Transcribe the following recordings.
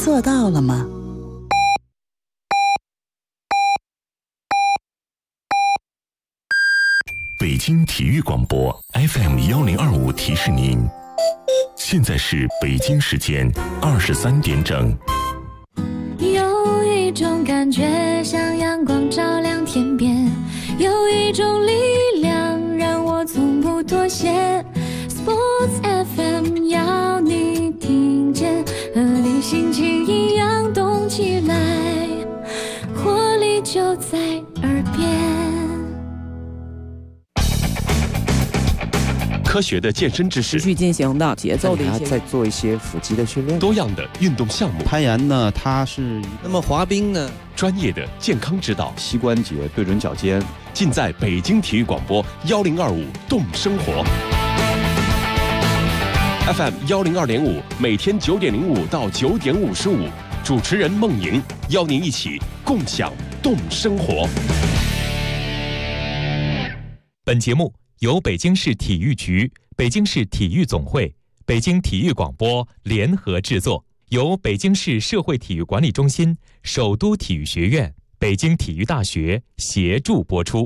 做到了吗？ 北京体育广播 FM1025提示您，现在是北京时间23点整。 有一种感觉像阳光照亮天边，有一种力量让我从不妥协。 Sports FM 要你听见，和你心情一样动起来，活力就在耳边。 科学的健身知识， 持续进行的节奏的一些， 再做一些腹肌的训练， 多样的运动项目， 攀岩呢，它是那么滑冰呢， 专业的健康指导， 膝关节对准脚尖， 尽在北京体育广播1025动生活 FM 102.5，每天9点05到9点55，主持人孟莹邀您一起共享动生活。 本节目由北京市体育局、北京市体育总会、北京体育广播联合制作，由北京市社会体育管理中心、首都体育学院、北京体育大学协助播出。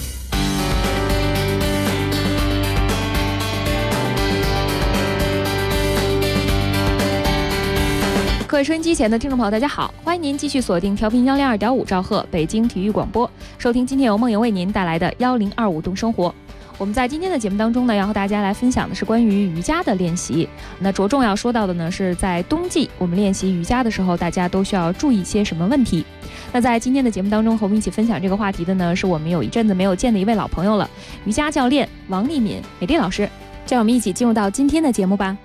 各位收音机前的听众朋友，大家好，欢迎您继续锁定调频102.5兆赫北京体育广播，收听今天由孟莹为您带来的1025动生活。我们在今天的节目当中呢，要和大家来分享的是关于瑜伽的练习。那着重要说到的呢，是在冬季我们练习瑜伽的时候，大家都需要注意些什么问题。那在今天的节目当中，和我们一起分享这个话题的呢，是我们有一阵子没有见的一位老朋友了，瑜伽教练王丽敏美丽老师。让我们一起进入到今天的节目吧。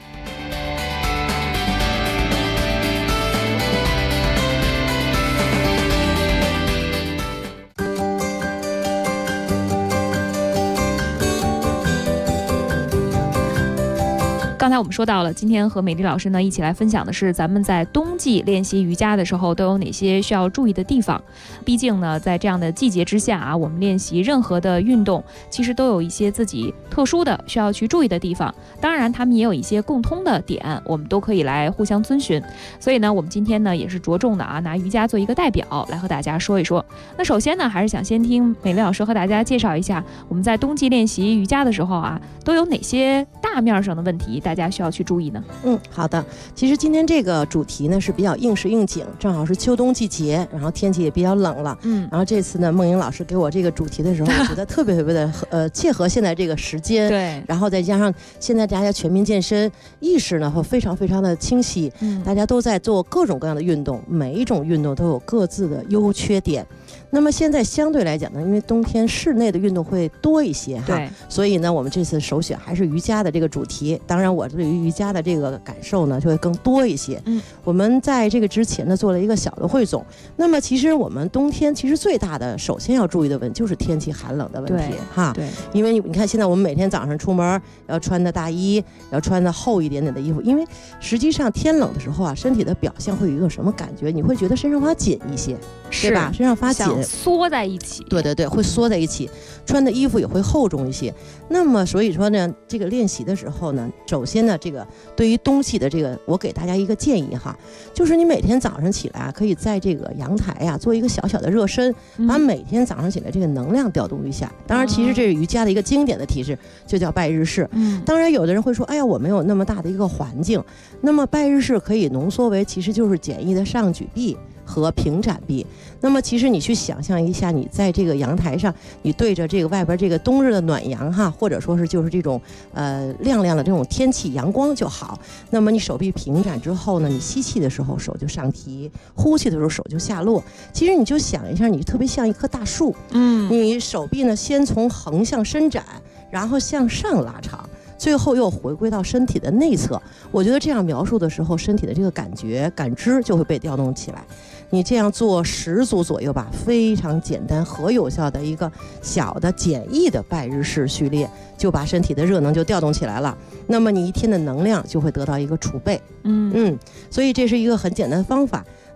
刚才我们说到了，今天和美丽老师呢一起来分享的是咱们在冬季练习瑜伽的时候都有哪些需要注意的地方。毕竟呢，在这样的季节之下啊，我们练习任何的运动，其实都有一些自己特殊的需要去注意的地方。当然，他们也有一些共通的点，我们都可以来互相遵循。所以呢，我们今天呢也是着重的啊，拿瑜伽做一个代表来和大家说一说。那首先呢，还是想先听美丽老师和大家介绍一下，我们在冬季练习瑜伽的时候啊，都有哪些大面上的问题大家需要去注意呢？ 好的。其实今天这个主题呢是比较应时应景，正好是秋冬季节，然后天气也比较冷了。然后这次呢，孟莹老师给我这个主题的时候，我觉得特别的切合现在这个时间。 对。 然后再加上现在大家全民健身意识呢会非常非常的清晰，大家都在做各种各样的运动，每一种运动都有各自的优缺点。那么现在相对来讲呢，因为冬天室内的运动会多一些哈，所以呢，我们这次首选还是瑜伽的这个主题。当然，我对于瑜伽的这个感受呢，就会更多一些。我们在这个之前呢，做了一个小的汇总。那么其实我们冬天其实最大的，首先要注意的问题就是天气寒冷的问题哈。 对。 因为你看，现在我们每天早上出门要穿的大衣，要穿的厚一点点的衣服，因为实际上天冷的时候啊，身体的表现会有一个什么感觉？你会觉得身上发紧一些，对吧？身上发紧。 缩在一起， 对，会缩在一起，穿的衣服也会厚重一些。那么所以说呢，这个练习的时候呢，首先呢，这个对于冬季的这个，我给大家一个建议哈，就是你每天早上起来啊，可以在这个阳台呀做一个小小的热身，把每天早上起来这个能量调动一下。当然，其实这是瑜伽的一个经典的提示，就叫拜日式。当然有的人会说，哎呀，我没有那么大的一个环境，那么拜日式可以浓缩为其实就是简易的上举臂和平展臂。那么其实你去想象一下，你在这个阳台上，你对着这个外边这个冬日的暖阳哈，或者说是就是这种亮亮的这种天气阳光就好。那么你手臂平展之后呢，你吸气的时候手就上提，呼气的时候手就下落。其实你就想一下，你特别像一棵大树，你手臂呢先从横向伸展，然后向上拉长，最后又回归到身体的内侧。我觉得这样描述的时候，身体的这个感觉感知就会被调动起来。你这样做10组左右吧，非常简单和有效的一个小的简易的拜日式序列，就把身体的热能就调动起来了。那么你一天的能量就会得到一个储备。所以这是一个很简单的方法。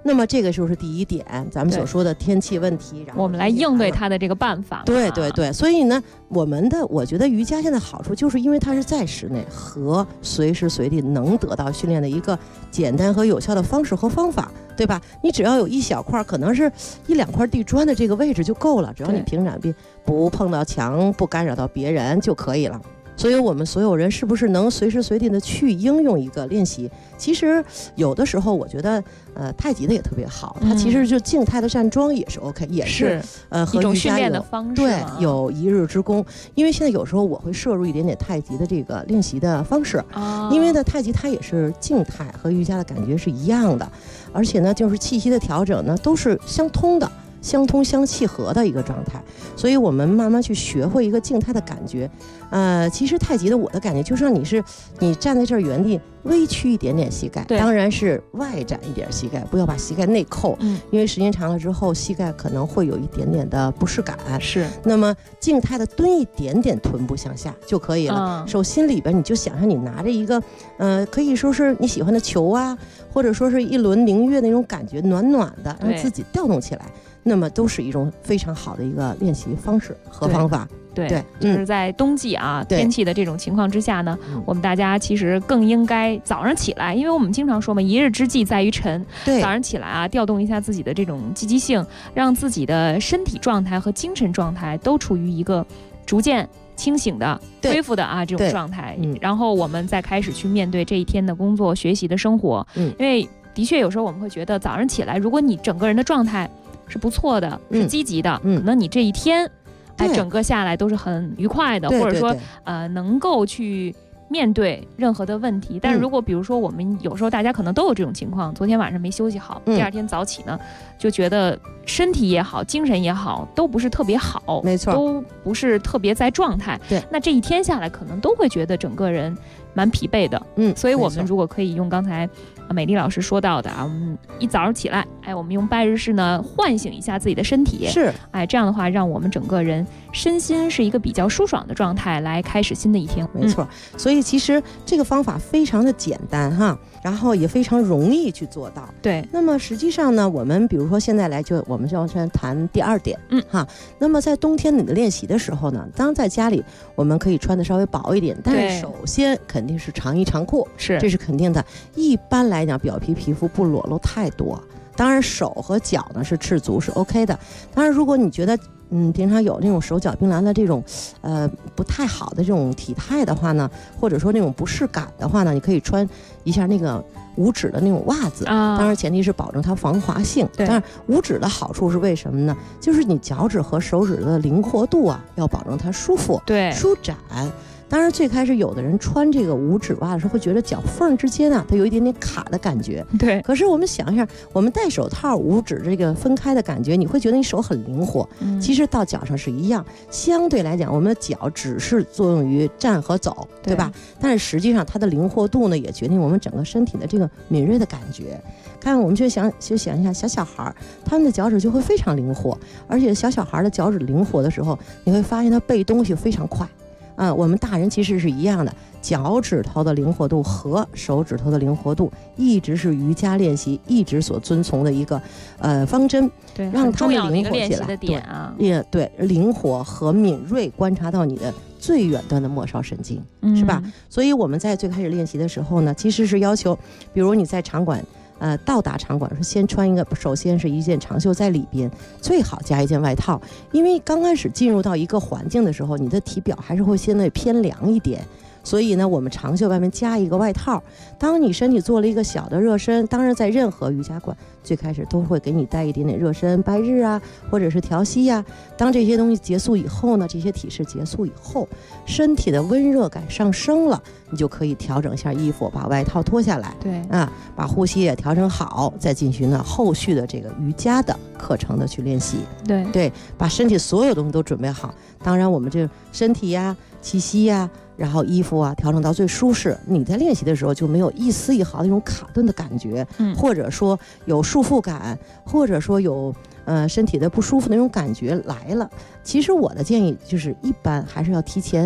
那么这个就是第一点，咱们所说的天气问题，然后我们来应对它的这个办法。 对对对，所以呢，我觉得瑜伽现在好处就是因为它是在室内和随时随地能得到训练的一个简单和有效的方式和方法，对吧？你只要有一小块，可能是1-2块地砖的这个位置就够了，只要你平展臂不碰到墙，不干扰到别人就可以了。所以我们所有人是不是能随时随地的去应用一个练习？其实有的时候我觉得太极的也特别好，它其实就静态的站桩也是 OK， 也是和一种瑜伽训练的方式， 对，有一日之功。因为现在有时候我会摄入一点点太极的这个练习的方式，因为呢太极它也是静态，和瑜伽的感觉是一样的，而且呢就是气息的调整呢都是相通的。相通相契合的一个状态，所以我们慢慢去学会一个静态的感觉。其实太极的我的感觉就是让你站在这儿原地微屈一点点膝盖，当然是外展一点膝盖，不要把膝盖内扣，因为时间长了之后膝盖可能会有一点点的不适感。 是， 那么静态的蹲一点点臀部向下就可以了。手心里边你就想象你拿着一个可以说是你喜欢的球啊，或者说是一轮明月那种感觉，暖暖的，让自己调动起来。那么都是一种非常好的一个练习方式和方法。 对，就是在冬季天气的这种情况之下呢，我们大家其实更应该早上起来，因为我们经常说嘛，一日之计在于晨。 对， 早上起来调动一下自己的这种积极性，让自己的身体状态和精神状态都处于一个逐渐清醒的恢复的这种状态，然后我们再开始去面对这一天的工作、学习的生活。因为的确有时候我们会觉得早上起来，如果你整个人的状态是不错的，是积极的，可能你这一天整个下来都是很愉快的，或者说能够去面对任何的问题。但是如果比如说我们有时候大家可能都有这种情况，昨天晚上没休息好，第二天早起呢就觉得身体也好，精神也好，都不是特别好， 没错， 都不是特别在状态。 对， 那这一天下来可能都会觉得整个人蛮疲惫的。所以我们如果可以用刚才美丽老师说到的我们一早上起来，我们用拜日式呢唤醒一下自己的身体， 是， 这样的话让我们整个人身心是一个比较舒爽的状态来开始新的一天。 没错，所以其实这个方法非常的简单哈，然后也非常容易去做到。 对， 那么实际上呢，我们比如说现在我们就要先谈第二点，那么在冬天你的练习的时候呢，当在家里我们可以穿的稍微薄一点，但是首先肯定是长衣长裤，这是肯定的。一般来讲，表皮肤不裸露太多。当然手和脚呢是赤足是 OK 的。当然如果你觉得平常有那种手脚冰凉的这种不太好的这种体态的话呢，或者说那种不适感的话呢，你可以穿一下那个无指的那种袜子，当然前提是保证它防滑性。当然无指的好处是为什么呢？就是你脚趾和手指的灵活度要保证它舒服，舒展。当然最开始有的人穿这个无指袜的时候会觉得脚缝之间它有一点点卡的感觉。 对， 可是我们想一下，我们戴手套无指这个分开的感觉，你会觉得你手很灵活。其实到脚上是一样，相对来讲我们的脚只是作用于站和走，对吧？但是实际上它的灵活度呢也决定我们整个身体的这个敏锐的感觉。看我们就想一下小孩，他们的脚趾就会非常灵活，而且小孩的脚趾灵活的时候，你会发现他背东西非常快。我们大人其实是一样的，脚趾头的灵活度和手指头的灵活度一直是瑜伽练习一直所遵从的一个方针， 对， 让他们灵活起来。对，灵活和敏锐，观察到你的最远端的末梢神经，是吧？所以我们在最开始练习的时候呢，其实是要求，比如你在场馆。到达场馆是先穿一个，首先是一件长袖在里边，最好加一件外套，因为刚开始进入到一个环境的时候，你的体表还是会相对偏凉一点，所以呢，我们长袖外面加一个外套。当你身体做了一个小的热身，当然在任何瑜伽馆最开始都会给你带一点点热身，拜日或者是调息当这些东西结束以后呢，这些体式结束以后，身体的温热感上升了，你就可以调整一下衣服，把外套脱下来， 对把呼吸也调整好，再进行呢后续的这个瑜伽的课程的去练习。对，把身体所有东西都准备好。当然我们这身体气息然后衣服调整到最舒适，你在练习的时候就没有一丝一毫那种卡顿的感觉，或者说有束缚感，或者说有身体的不舒服那种感觉来了。其实我的建议就是一般还是要提前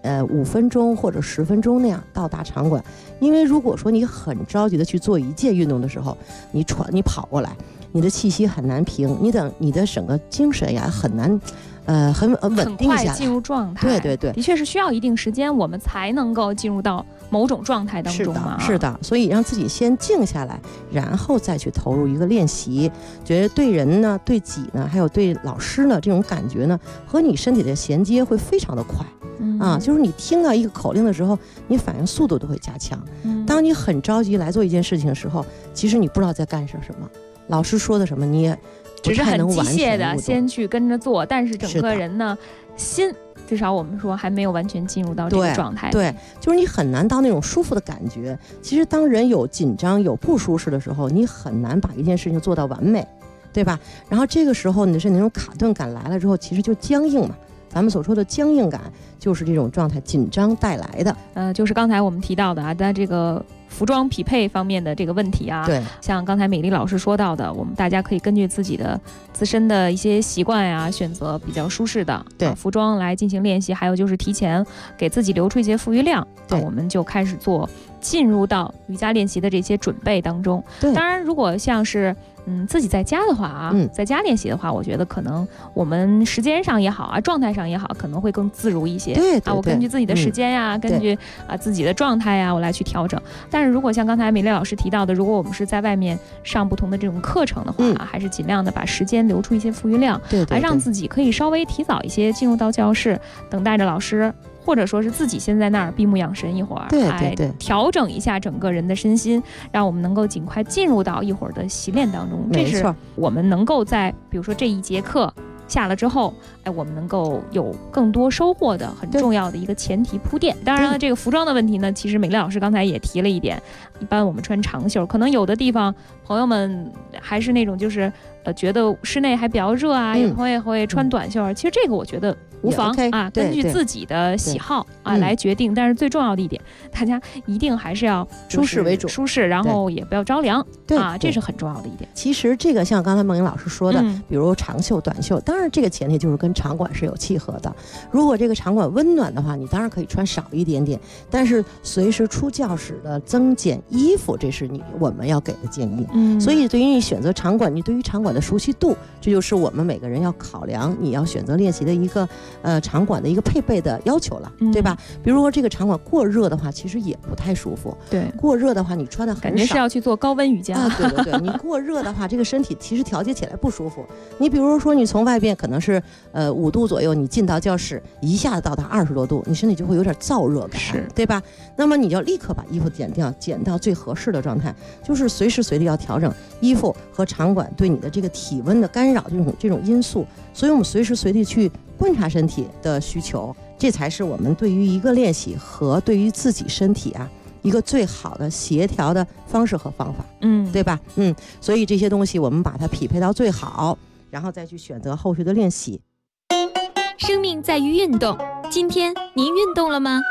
5分钟或者10分钟那样到达场馆。因为如果说你很着急的去做一件运动的时候，你跑过来，你的气息很难平，你的整个精神呀很难很稳定下来， 很快进入状态。 对对对， 的确是需要一定时间，我们才能够进入到某种状态当中嘛。 是的，所以让自己先静下来，然后再去投入一个练习，觉得对人呢、对己呢，还有对老师呢，这种感觉呢，和你身体的衔接会非常的快。就是你听到一个口令的时候，你反应速度都会加强。当你很着急来做一件事情的时候，其实你不知道在干什么，老师说的什么你也只是很机械的先去跟着做，但是整个人呢，心至少我们说还没有完全进入到这个状态。 对，就是你很难到那种舒服的感觉。其实当人有紧张、有不舒适的时候，你很难把一件事情做到完美，对吧？然后这个时候你的身体那种卡顿感来了之后，其实就僵硬嘛。咱们所说的僵硬感，就是这种状态紧张带来的。 就是刚才我们提到的在这个服装匹配方面的这个问题啊， 对， 像刚才美丽老师说到的，我们大家可以根据自己的自身的一些习惯呀，选择比较舒适的服装来进行练习。还有就是提前给自己留出一些富余量，我们就开始进入到瑜伽练习的这些准备当中。当然，如果像是自己在家的话在家练习的话，我觉得可能我们时间上也好状态上也好，可能会更自如一些。 对， 我根据自己的时间呀，根据自己的状态呀，我来去调整。但是如果像刚才美丽老师提到的，如果我们是在外面上不同的这种课程的话，还是尽量的把时间留出一些富余量，来让自己可以稍微提早一些进入到教室，等待着老师。或者说是自己先在那儿闭目养神一会儿，来调整一下整个人的身心，让我们能够尽快进入到一会儿的习练当中。这是我们能够在比如说这一节课下了之后，我们能够有更多收获的很重要的一个前提铺垫。当然了，这个服装的问题呢，其实美丽老师刚才也提了一点，一般我们穿长袖，可能有的地方朋友们还是那种就是觉得室内还比较热啊，有朋友也会穿短袖。其实这个我觉得无妨根据自己的喜好来决定。但是最重要的一点，大家一定还是要舒适为主， 舒适，然后也不要着凉这是很重要的一点。 其实这个像刚才梦莹老师说的，比如长袖、短袖，当然这个前提就是跟场馆是有契合的。如果这个场馆温暖的话，你当然可以穿少一点点，但是随时出教室的增减衣服，这是我们要给的建议。所以对于你选择场馆，你对于场馆的熟悉度，这就是我们每个人要考量你要选择练习的一个场馆的一个配备的要求了，对吧？比如说这个场馆过热的话，其实也不太舒服。 对， 过热的话，你穿的很少， 感觉是要去做高温瑜伽。 对对对，你过热的话，这个身体其实调节起来不舒服。你比如说，你从外边可能是5度左右，你进到教室，一下子到达20多度，你身体就会有点燥热感，对吧？那么你就立刻把衣服减掉，减到最合适的状态，就是随时随地要调整衣服和场馆对你的这个体温的干扰这种因素。所以我们随时随地去观察身体的需求，这才是我们对于一个练习和对于自己身体一个最好的协调的方式和方法，对吧？所以这些东西我们把它匹配到最好，然后再去选择后续的练习。 生命在于运动，今天您运动了吗？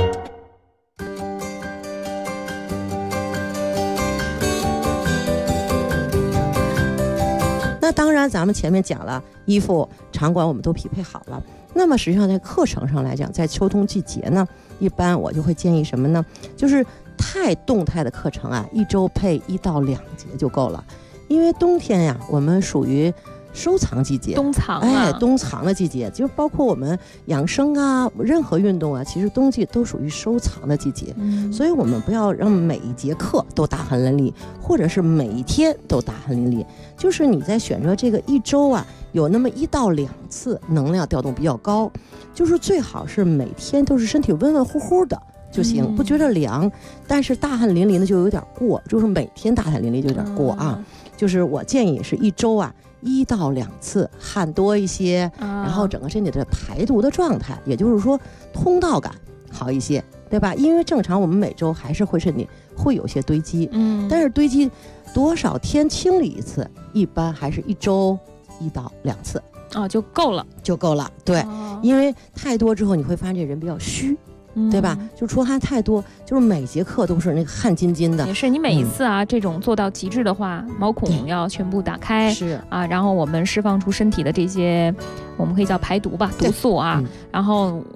那当然咱们前面讲了，衣服场馆我们都匹配好了，那么实际上在课程上来讲，在秋冬季节呢，一般我就会建议什么呢？就是太动态的课程1周配1到2节就够了。因为冬天我们属于收藏季节， 冬藏冬藏的季节，就包括我们养生任何运动其实冬季都属于收藏的季节。所以我们不要让每一节课都大汗淋漓，或者是每一天都大汗淋漓，就是你在选择这个1周有那么1到2次能量调动比较高，就是最好是每天都是身体温温乎乎的就行，不觉得凉。但是大汗淋漓呢就有点过，就是每天大汗淋漓就有点过就是我建议是1周1到2次，汗多一些，然后整个身体的排毒的状态，也就是说通道感好一些，对吧？因为正常我们每周还是会身体会有些堆积，但是堆积多少天清理一次，一般还是1周1到2次就够了， 对，因为太多之后你会发现这人比较虚。对吧？就出汗太多，就是每节课都是那个汗津津的。 也是你每一次这种做到极致的话，毛孔要全部打开， 是然后我们释放出身体的这些，我们可以叫排毒吧，毒素然后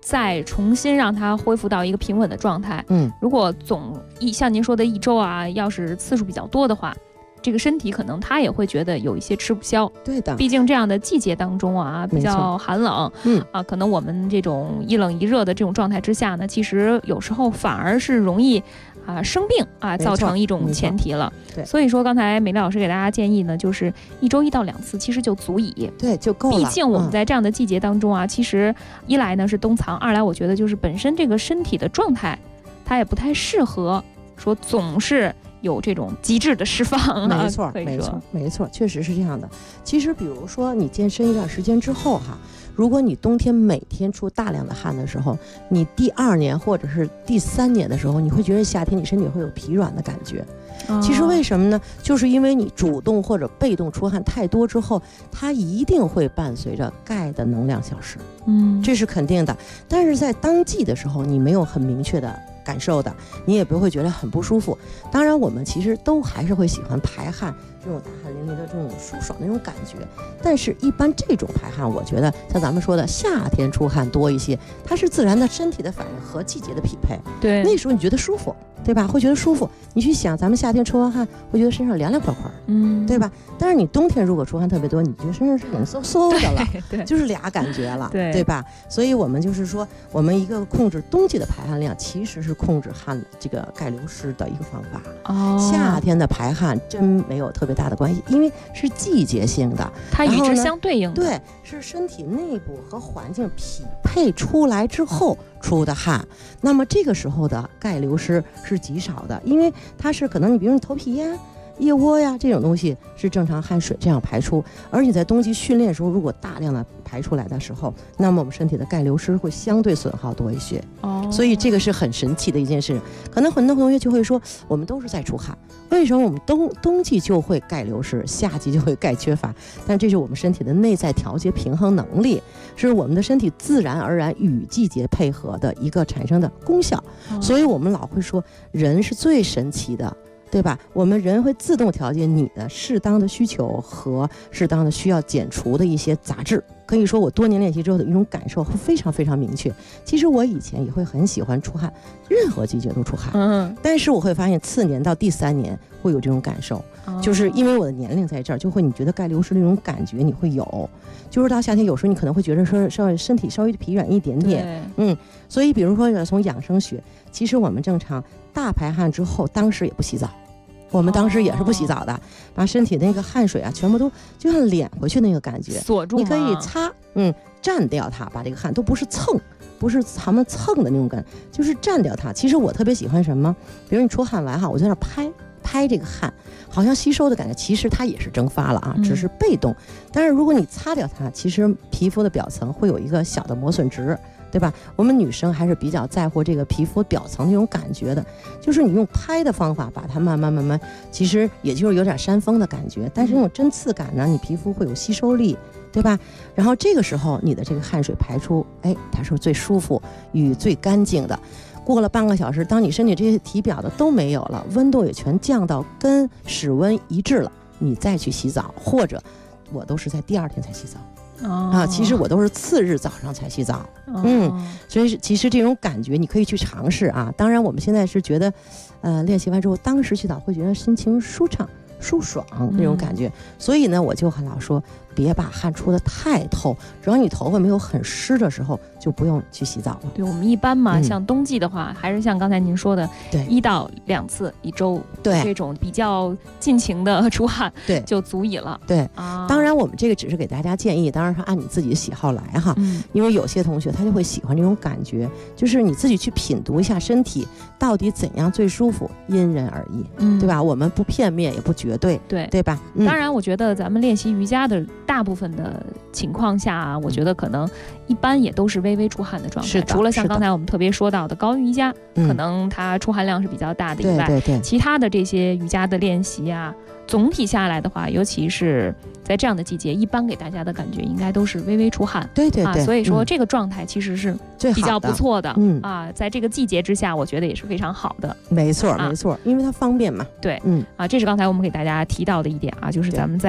再重新让它恢复到一个平稳的状态。如果像您说的1周啊，要是次数比较多的话，这个身体可能他也会觉得有一些吃不消。 对的， 毕竟这样的季节当中啊，比较寒冷，可能我们这种一冷一热的这种状态之下呢，其实有时候反而是容易生病造成一种前提了。所以说刚才美丽老师给大家建议呢，就是1周1到2次其实就足以， 对，就够了。 毕竟我们在这样的季节当中啊，其实一来呢是冬藏，二来我觉得就是本身这个身体的状态，它也不太适合说总是有这种极致的释放。 没错，没错，确实是这样的。其实比如说你健身一段时间之后如果你冬天每天出大量的汗的时候，你第2年或者是第3年的时候，你会觉得夏天你身体会有疲软的感觉。其实为什么呢？就是因为你主动或者被动出汗太多之后，它一定会伴随着钙的能量消失，这是肯定的。但是在当季的时候，你没有很明确的感受的，你也不会觉得很不舒服。当然我们其实都还是会喜欢排汗，这种大汗淋漓的这种舒爽的那种感觉。但是一般这种排汗，我觉得像咱们说的夏天出汗多一些，它是自然的身体的反应和季节的匹配。 对， 那时候你觉得舒服，对吧？会觉得舒服。你去想咱们夏天出完汗会觉得身上凉凉快快，对吧？但是你冬天如果出汗特别多，你觉得身上是冷飕飕的了， 对， 就是俩感觉了， 对吧？所以我们就是说，我们一个控制冬季的排汗量，其实是控制这个钙流失的一个方法。夏天的排汗真没有特别大的关系，因为是季节性的， 它与之相对应的， 对，是身体内部和环境匹配出来之后出的汗。那么这个时候的钙流失是极少的，因为它是可能你比如你头皮呀、腋窝呀这种东西是正常汗水这样排出，而你在冬季训练的时候，如果大量的排出来的时候，那么我们身体的钙流失会相对损耗多一些。所以这个是很神奇的一件事。可能很多同学就会说，我们都是在出汗，为什么我们冬季就会钙流失，夏季就会钙缺乏？但这是我们身体的内在调节平衡能力，是我们的身体自然而然与季节配合的一个产生的功效。所以我们老会说，人是最神奇的，对吧？我们人会自动调节你的适当的需求和适当的需要减除的一些杂质。可以说我多年练习之后的一种感受会非常非常明确。其实我以前也会很喜欢出汗，任何季节都出汗，但是我会发现次年到第3年会有这种感受，就是因为我的年龄在这儿，就会你觉得钙流失的那种感觉你会有，就是到夏天有时候你可能会觉得说身体稍微疲软一点点，所以比如说从养生学，其实我们正常大排汗之后当时也不洗澡，我们当时也是不洗澡的，把身体那个汗水全部都就像敛回去那个感觉， 锁住， 你可以擦，蘸掉它，把这个汗都不是蹭，不是咱们蹭的那种感觉，就是蘸掉它。其实我特别喜欢什么，比如你出汗完我在那拍这个汗，好像吸收的感觉，其实它也是蒸发了只是被动。但是如果你擦掉它，其实皮肤的表层会有一个小的磨损值，对吧？我们女生还是比较在乎这个皮肤表层那种感觉的，就是你用拍的方法把它慢慢，其实也就是有点扇风的感觉，但是那种针刺感呢，你皮肤会有吸收力，对吧？然后这个时候你的这个汗水排出，它是最舒服与最干净的。过了半个小时，当你身体这些体表的都没有了，温度也全降到跟室温一致了，你再去洗澡，或者我都是在第2天才洗澡。其实我都是次日早上才洗澡，所以其实这种感觉你可以去尝试当然我们现在是觉得，练习完之后当时洗澡会觉得心情舒畅舒爽那种感觉，所以呢我就很老说，别把汗出得太透，只要你头发没有很湿的时候，就不用去洗澡了。 对，我们一般嘛，像冬季的话，还是像刚才您说的， 对 ，1到2次1周， 对， 这种比较尽情的出汗， 对， 就足以了。 对，当然我们这个只是给大家建议，当然是按你自己的喜好来因为有些同学他就会喜欢这种感觉，就是你自己去品读一下身体到底怎样最舒服，因人而异，对吧？我们不片面也不绝对，对吧？ 当然我觉得咱们练习瑜伽的大部分的情况下我觉得可能一般也都是微微出汗的状态，除了像刚才我们特别说到的高瑜伽，可能它出汗量是比较大的以外， 对， 其他的这些瑜伽的练习总体下来的话，尤其是在这样的季节，一般给大家的感觉应该都是微微出汗， 对， 所以说这个状态其实是比较不错的，在这个季节之下，我觉得也是非常好的。 没错，因为它方便嘛。 对，这是刚才我们给大家提到的一点就是咱们在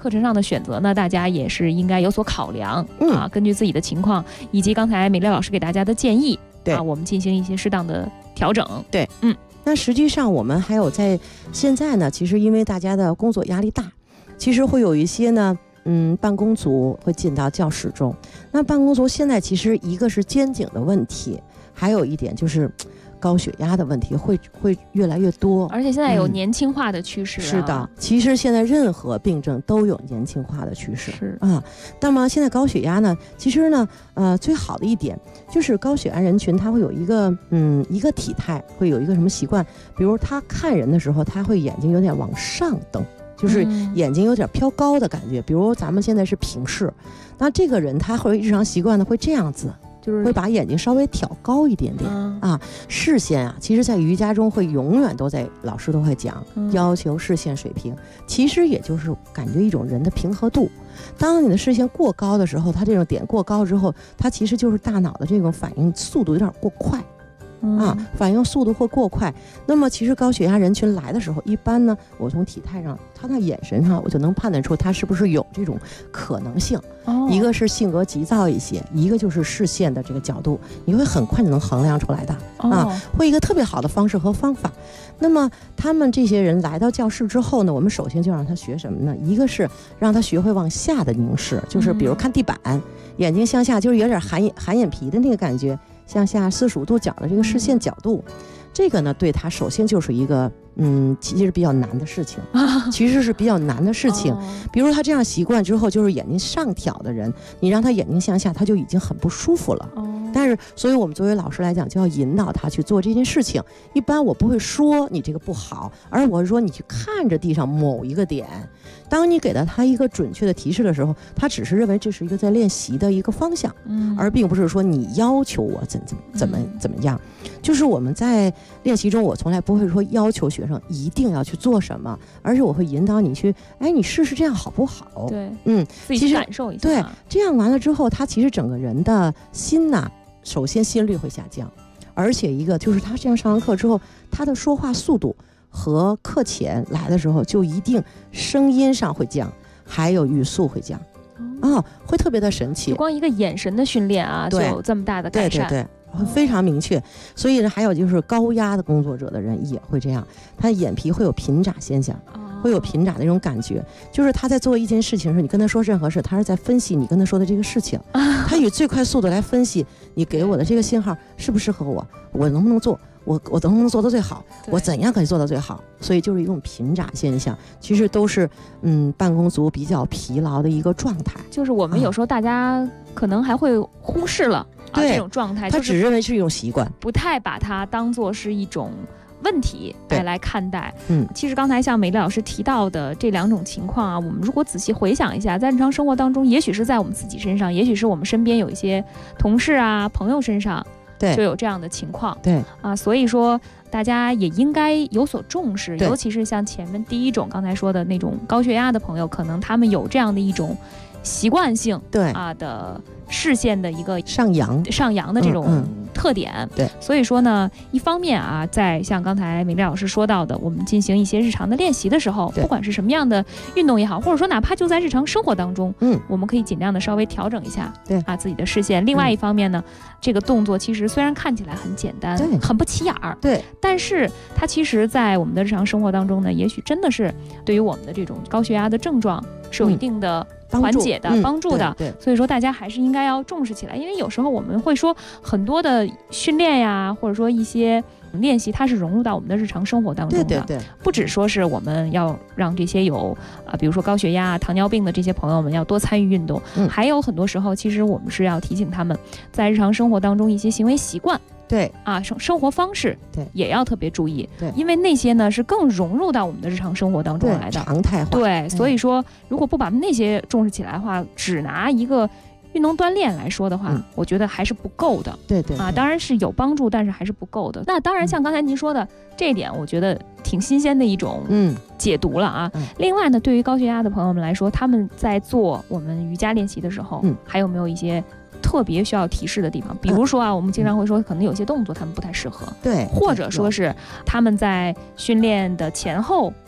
课程上的选择呢，大家也是应该有所考量啊，根据自己的情况以及刚才美丽老师给大家的建议， 对我们进行一些适当的调整。 对，那实际上我们还有在现在呢，其实因为大家的工作压力大，其实会有一些呢，办公族会进到教室中。那办公族现在其实一个是肩颈的问题，还有一点就是高血压的问题会越来越多， 而且现在有年轻化的趋势。 是的，其实现在任何病症都有年轻化的趋势。 是啊，那么现在高血压呢，其实呢，最好的一点就是高血压人群他会有一个体态，会有一个什么习惯，比如他看人的时候，他会眼睛有点往上瞪。就是眼睛有点飘高的感觉，比如咱们现在是平视，那这个人他会日常习惯呢会这样子，就是会把眼睛稍微挑高一点点啊。视线啊，其实在瑜伽中会永远都在，老师都会讲，要求视线水平，其实也就是感觉一种人的平和度。当你的视线过高的时候，它这种点过高之后，它其实就是大脑的这种反应速度有点过快。反应速度会过快。那么其实高血压人群来的时候，一般呢，我从体态上，他的眼神上，我就能判断出他是不是有这种可能性。一个是性格急躁一些，一个就是视线的这个角度，你会很快就能衡量出来的会一个特别好的方式和方法。那么他们这些人来到教室之后呢，我们首先就让他学什么呢？一个是让他学会往下的凝视，就是比如看地板，眼睛向下，就是有点含眼皮的那个感觉。向下45度角的这个视线角度，这个呢对他首先就是一个其实比较难的事情，其实是比较难的事情。比如他这样习惯之后，就是眼睛上挑的人，你让他眼睛向下，他就已经很不舒服了。但是，所以我们作为老师来讲，就要引导他去做这件事情。一般我不会说你这个不好，而我是说你去看着地上某一个点。当你给了他一个准确的提示的时候，他只是认为这是一个在练习的一个方向，而并不是说你要求我怎么样。就是我们在练习中，我从来不会说要求学生一定要去做什么，而是我会引导你去，你试试这样好不好？ 对， 自己感受一下。 对，这样完了之后，他其实整个人的心呐，首先心率会下降，而且一个就是他这样上完课之后，他的说话速度和课前来的时候就一定声音上会降，还有语速会降，会特别的神奇。 就光一个眼神的训练啊，就有这么大的改善。 对，会非常明确。所以呢，还有就是高压的工作者的人也会这样，他眼皮会有频眨现象。会有频眨的那种感觉，就是他在做一件事情的时候，你跟他说任何事，他是在分析你跟他说的这个事情，他以最快速度来分析你给我的这个信号适不适合我能不能做，我能不能做到最好，我怎样可以做到最好。所以就是一种频眨现象，其实都是办公族比较疲劳的一个状态。就是我们有时候大家可能还会忽视了这种状态， 他只认为是一种习惯， 不太把它当作是一种问题来看待。其实刚才像美丽老师提到的这两种情况啊，我们如果仔细回想一下，在日常生活当中，也许是在我们自己身上，也许是我们身边有一些同事啊、朋友身上，就有这样的情况。所以说大家也应该有所重视，尤其是像前面第一种刚才说的那种高血压的朋友，可能他们有这样的一种习惯性的视线的一个上扬的这种特点。所以说呢，一方面啊，在像刚才美丽老师说到的，我们进行一些日常的练习的时候，不管是什么样的运动也好，或者说哪怕就在日常生活当中，我们可以尽量的稍微调整一下自己的视线。另外一方面呢，这个动作其实虽然看起来很简单，很不起眼儿，但是它其实在我们的日常生活当中呢，也许真的是对于我们的这种高血压的症状是有一定的缓解的帮助的。所以说大家还是应该要重视起来，因为有时候我们会说很多的训练呀，或者说一些练习，它是融入到我们的日常生活当中的。不只说是我们要让这些有比如说高血压、糖尿病的这些朋友们要多参与运动，还有很多时候其实我们是要提醒他们在日常生活当中一些行为习惯。生活方式也要特别注意，因为那些呢是更融入到我们的日常生活当中来的， 常态化。 所以说如果不把那些重视起来的话，只拿一个运动锻炼来说的话，我觉得还是不够的。当然是有帮助，但是还是不够的。那当然像刚才您说的这一点，我觉得挺新鲜的一种解读了啊。另外呢，对于高血压的朋友们来说，他们在做我们瑜伽练习的时候，还有没有一些特别需要提示的地方？比如说我们经常会说可能有些动作他们不太适合，或者说是他们在训练的前后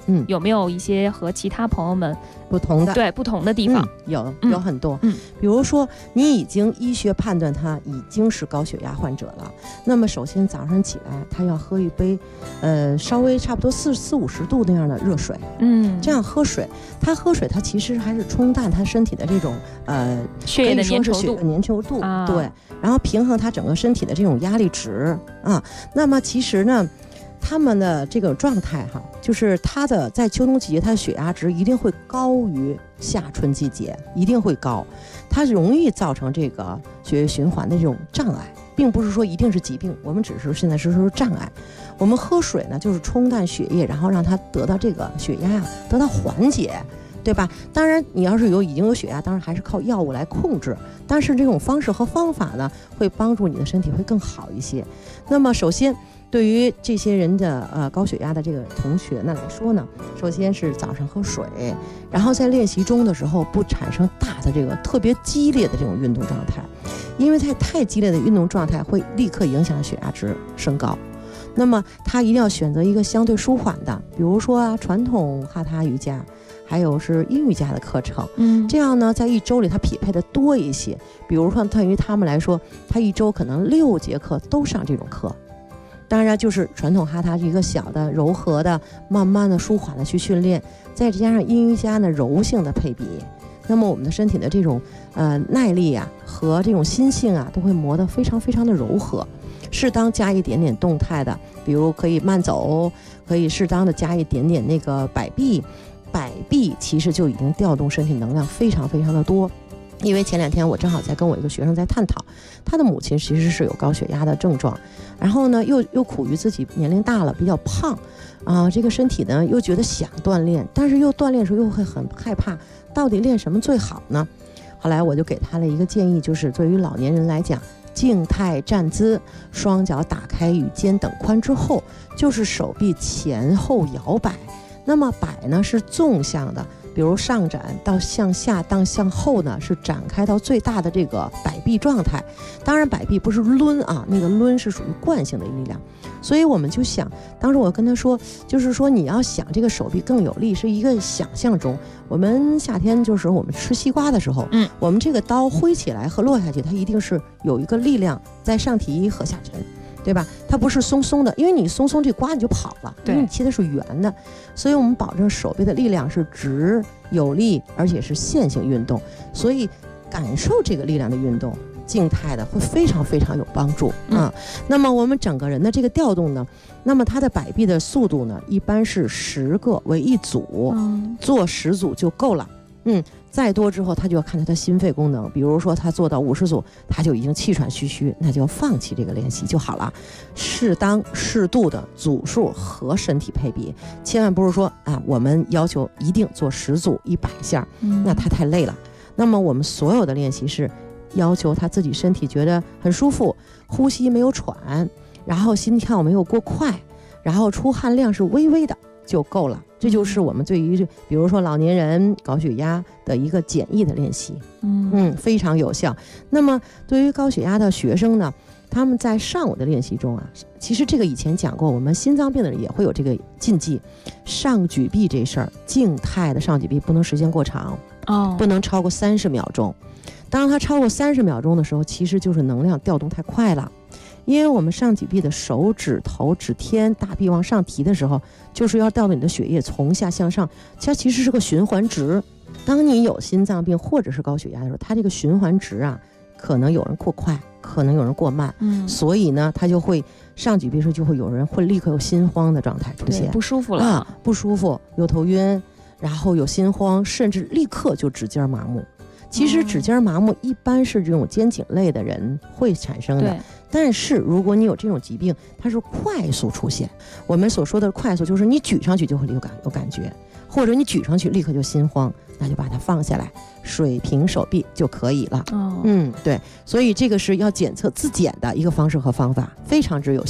有没有一些和其他朋友们不同的地方？ 有很多。比如说你已经医学判断他已经是高血压患者了，那么首先早上起来他要喝一杯稍微差不多40-50度那样的热水。这样喝水，他其实还是冲淡他身体的这种血液的粘稠度，对，然后平衡他整个身体的这种压力值啊。那么其实呢，他们的这个状态就是他的在秋冬季节，他的血压值一定会高于夏春季节，一定会高，它容易造成这个血液循环的这种障碍，并不是说一定是疾病，我们只是现在是说障碍。我们喝水呢，就是冲淡血液，然后让它得到这个血压得到缓解，对吧？当然你要是已经有血压，当然还是靠药物来控制，但是这种方式和方法呢，会帮助你的身体会更好一些。那么首先对于这些人的高血压的这个同学呢来说呢，首先是早上喝水，然后在练习中的时候不产生大的这个特别激烈的这种运动状态，因为太激烈的运动状态会立刻影响血压值升高。那么他一定要选择一个相对舒缓的，比如说传统哈他瑜伽，还有是阴瑜伽的课程。这样呢在一周里他匹配的多一些，比如说对于他们来说，他一周可能6节课都上这种课。当然就是传统哈他是一个小的柔和的慢慢的舒缓的去训练，再加上阴瑜伽的柔性的配比，那么我们的身体的这种耐力和这种心性都会磨得非常非常的柔和。适当加一点点动态的，比如可以慢走，可以适当的加一点点那个摆臂其实就已经调动身体能量非常非常的多。因为前2天我正好在跟我一个学生在探讨，他的母亲其实是有高血压的症状，然后呢又苦于自己年龄大了比较胖这个身体呢又觉得想锻炼，但是又锻炼的时候又会很害怕，到底练什么最好呢？后来我就给他了一个建议，就是对于老年人来讲，静态站姿，双脚打开与肩等宽之后，就是手臂前后摇摆。那么摆呢是纵向的，比如上展到向下到向后呢是展开到最大的这个摆臂状态。当然摆臂不是抡那个抡是属于惯性的力量。所以我们就想，当时我跟他说，就是说你要想这个手臂更有力，是一个想象中。我们夏天就是我们吃西瓜的时候，我们这个刀挥起来和落下去，它一定是有一个力量在上提和下沉，对吧？它不是松松的，因为你松松这瓜你就跑了，因为你切的是圆的。所以我们保证手臂的力量是直有力，而且是线性运动，所以感受这个力量的运动，静态的会非常非常有帮助那么我们整个人的这个调动呢，那么它的摆臂的速度呢，一般是10个为一组，做10组就够了。再多之后他就要看他的心肺功能，比如说他做到50组，他就已经气喘吁吁，那就要放弃这个练习就好了。适当适度的组数和身体配比，千万不是说我们要求一定做10组100下，那他太累了。那么我们所有的练习是要求他自己身体觉得很舒服，呼吸没有喘，然后心跳没有过快，然后出汗量是微微的就够了。这就是我们对于比如说老年人高血压的一个简易的练习，非常有效。那么对于高血压的学生呢，他们在上午的练习中其实这个以前讲过，我们心脏病的人也会有这个禁忌，上举臂这事儿，静态的上举臂不能时间过长，不能超过30秒钟。当它超过30秒钟的时候，其实就是能量调动太快了。因为我们上举臂的手指头指天，大臂往上提的时候，就是要调动你的血液从下向上，它其实是个循环值。当你有心脏病或者是高血压的时候，它这个循环值可能有人过快，可能有人过慢，所以呢，它就会上举臂时就会有人会立刻有心慌的状态出现， 不舒服了不舒服，有头晕，然后有心慌，甚至立刻就指尖麻木。其实指尖麻木一般是这种肩颈类的人会产生的，但是如果你有这种疾病，它是快速出现。我们所说的快速就是你举上去就会有感觉，或者你举上去立刻就心慌，那就把它放下来，水平手臂就可以了。对，所以这个是要检测自检的一个方式和方法，非常之有效。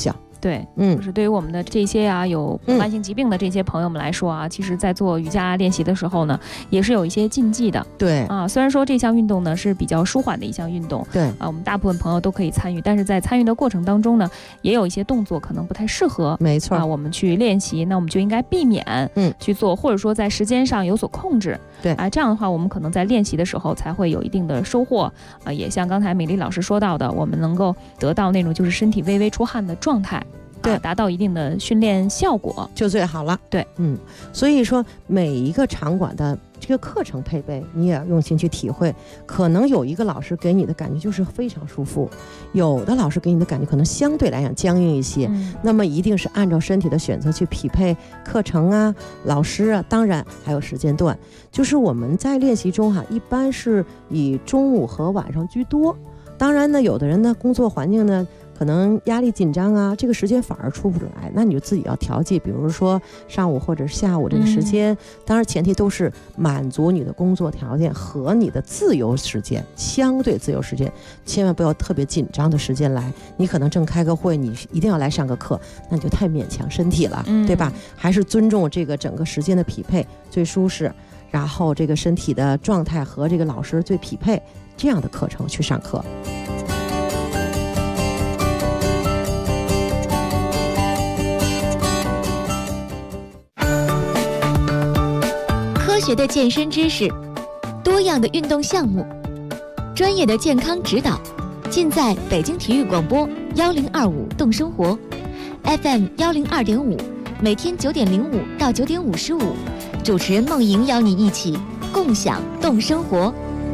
对，就是对于我们的这些有慢性疾病的这些朋友们来说啊，其实在做瑜伽练习的时候呢，也是有一些禁忌的。 对虽然说这项运动呢是比较舒缓的一项运动， 对我们大部分朋友都可以参与，但是在参与的过程当中呢，也有一些动作可能不太适合， 没错我们去练习，那我们就应该避免去做，或者说在时间上有所控制。 对这样的话，我们可能在练习的时候才会有一定的收获也像刚才美丽老师说到的，我们能够得到那种就是身体微微出汗的状态。对，达到一定的训练效果就最好了。 对， 所以说每一个场馆的这个课程配备，你也要用心去体会。可能有一个老师给你的感觉就是非常舒服，有的老师给你的感觉可能相对来讲僵硬一些。那么一定是按照身体的选择去匹配课程啊、老师啊，当然还有时间段。就是我们在练习中一般是以中午和晚上居多。当然呢，有的人呢工作环境呢可能压力紧张啊，这个时间反而出不来，那你就自己要调剂，比如说上午或者是下午这个时间。当然前提都是满足你的工作条件和你的自由时间，相对自由时间，千万不要特别紧张的时间来。你可能正开个会，你一定要来上个课，那你就太勉强身体了，对吧？还是尊重这个整个时间的匹配最舒适，然后这个身体的状态和这个老师最匹配，这样的课程去上课。 科学的健身知识，多样的运动项目，专业的健康指导，尽在北京体育广播1025动生活 FM 102.5，每天9点05到9点55，主持人梦莹邀你一起共享动生活。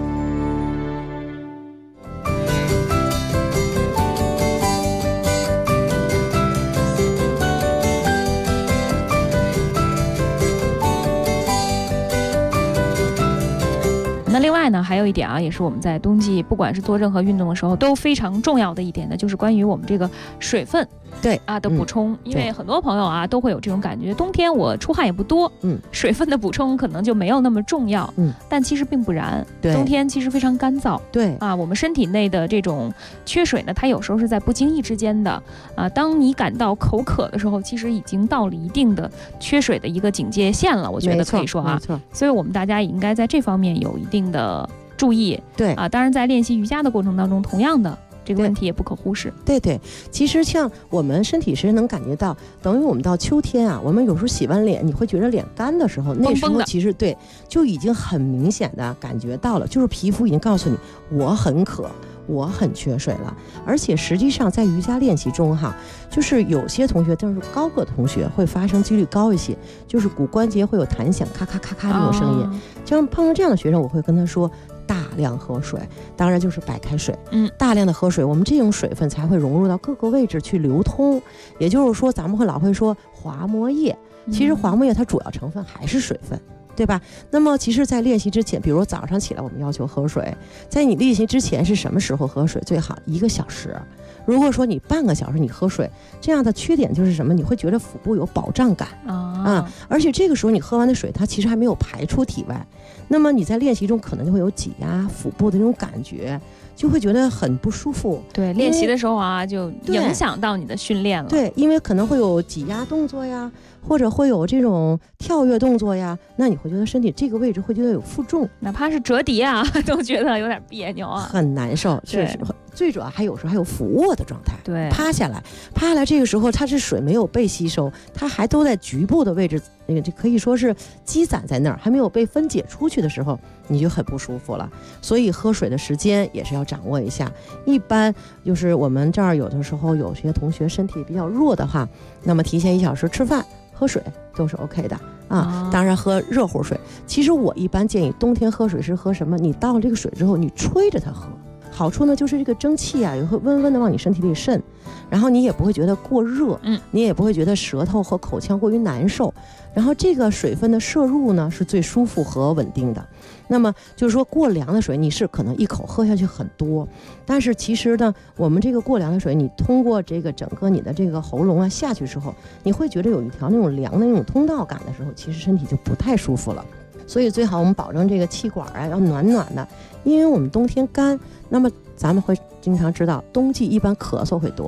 那另外呢，还有一点也是我们在冬季不管是做任何运动的时候都非常重要的一点呢，就是关于我们这个水分的补充。因为很多朋友都会有这种感觉，冬天我出汗也不多，水分的补充可能就没有那么重要，但其实并不然。冬天其实非常干燥， 对我们身体内的这种缺水呢，它有时候是在不经意之间的当你感到口渴的时候，其实已经到了一定的缺水的一个警戒线了，我觉得可以说所以我们大家也应该在这方面有一定的注意。 对当然在练习瑜伽的过程当中，同样的这个问题也不可忽视。 对，其实像我们身体是能感觉到，等于我们到秋天我们有时候洗完脸，你会觉得脸干的时候，那时候其实就已经很明显的感觉到了，就是皮肤已经告诉你我很渴，我很缺水了。而且实际上在瑜伽练习中就是有些同学，但是高个同学会发生几率高一些，就是骨关节会有弹响，咔咔咔咔这种声音。像碰到这样的学生，我会跟他说大量喝水，当然就是白开水，大量的喝水，我们这种水分才会融入到各个位置去流通。也就是说咱们老会说滑膜液，其实滑膜液它主要成分还是水分，对吧？那么其实在练习之前，比如早上起来我们要求喝水，在你练习之前是什么时候喝水最好？1个小时。如果说你半个小时你喝水，这样的缺点就是什么？你会觉得腹部有饱胀感而且这个时候你喝完的水它其实还没有排出体外，那么你在练习中可能就会有挤压腹部的那种感觉，就会觉得很不舒服。 对，练习的时候就影响到你的训练了。 对，因为可能会有挤压动作呀，或者会有这种跳跃动作呀，那你会觉得身体这个位置会觉得有负重， 哪怕是折叠都觉得有点别扭很难受。是最主要还有时候还有俯卧的状态， 对， 趴下来这个时候它是水没有被吸收，它还都在局部的位置，这可以说是积攒在那儿，还没有被分解出去的时候，你就很不舒服了。所以喝水的时间也是要掌握一下。一般就是我们这儿有的时候有些同学身体比较弱的话，那么提前1小时吃饭喝水都是 OK 的当然喝热乎水。其实我一般建议冬天喝水是喝什么？你倒了这个水之后，你吹着它喝。好处呢，就是这个蒸汽也会温温的往你身体里渗，然后你也不会觉得过热，你也不会觉得舌头和口腔过于难受，然后这个水分的摄入呢是最舒服和稳定的。那么就是说过凉的水你是可能一口喝下去很多，但是其实呢我们这个过凉的水你通过这个整个你的这个喉咙下去之后，你会觉得有一条那种凉的那种通道感的时候，其实身体就不太舒服了。所以最好我们保证这个气管要暖暖的，因为我们冬天干，那么咱们会经常知道冬季一般咳嗽会多，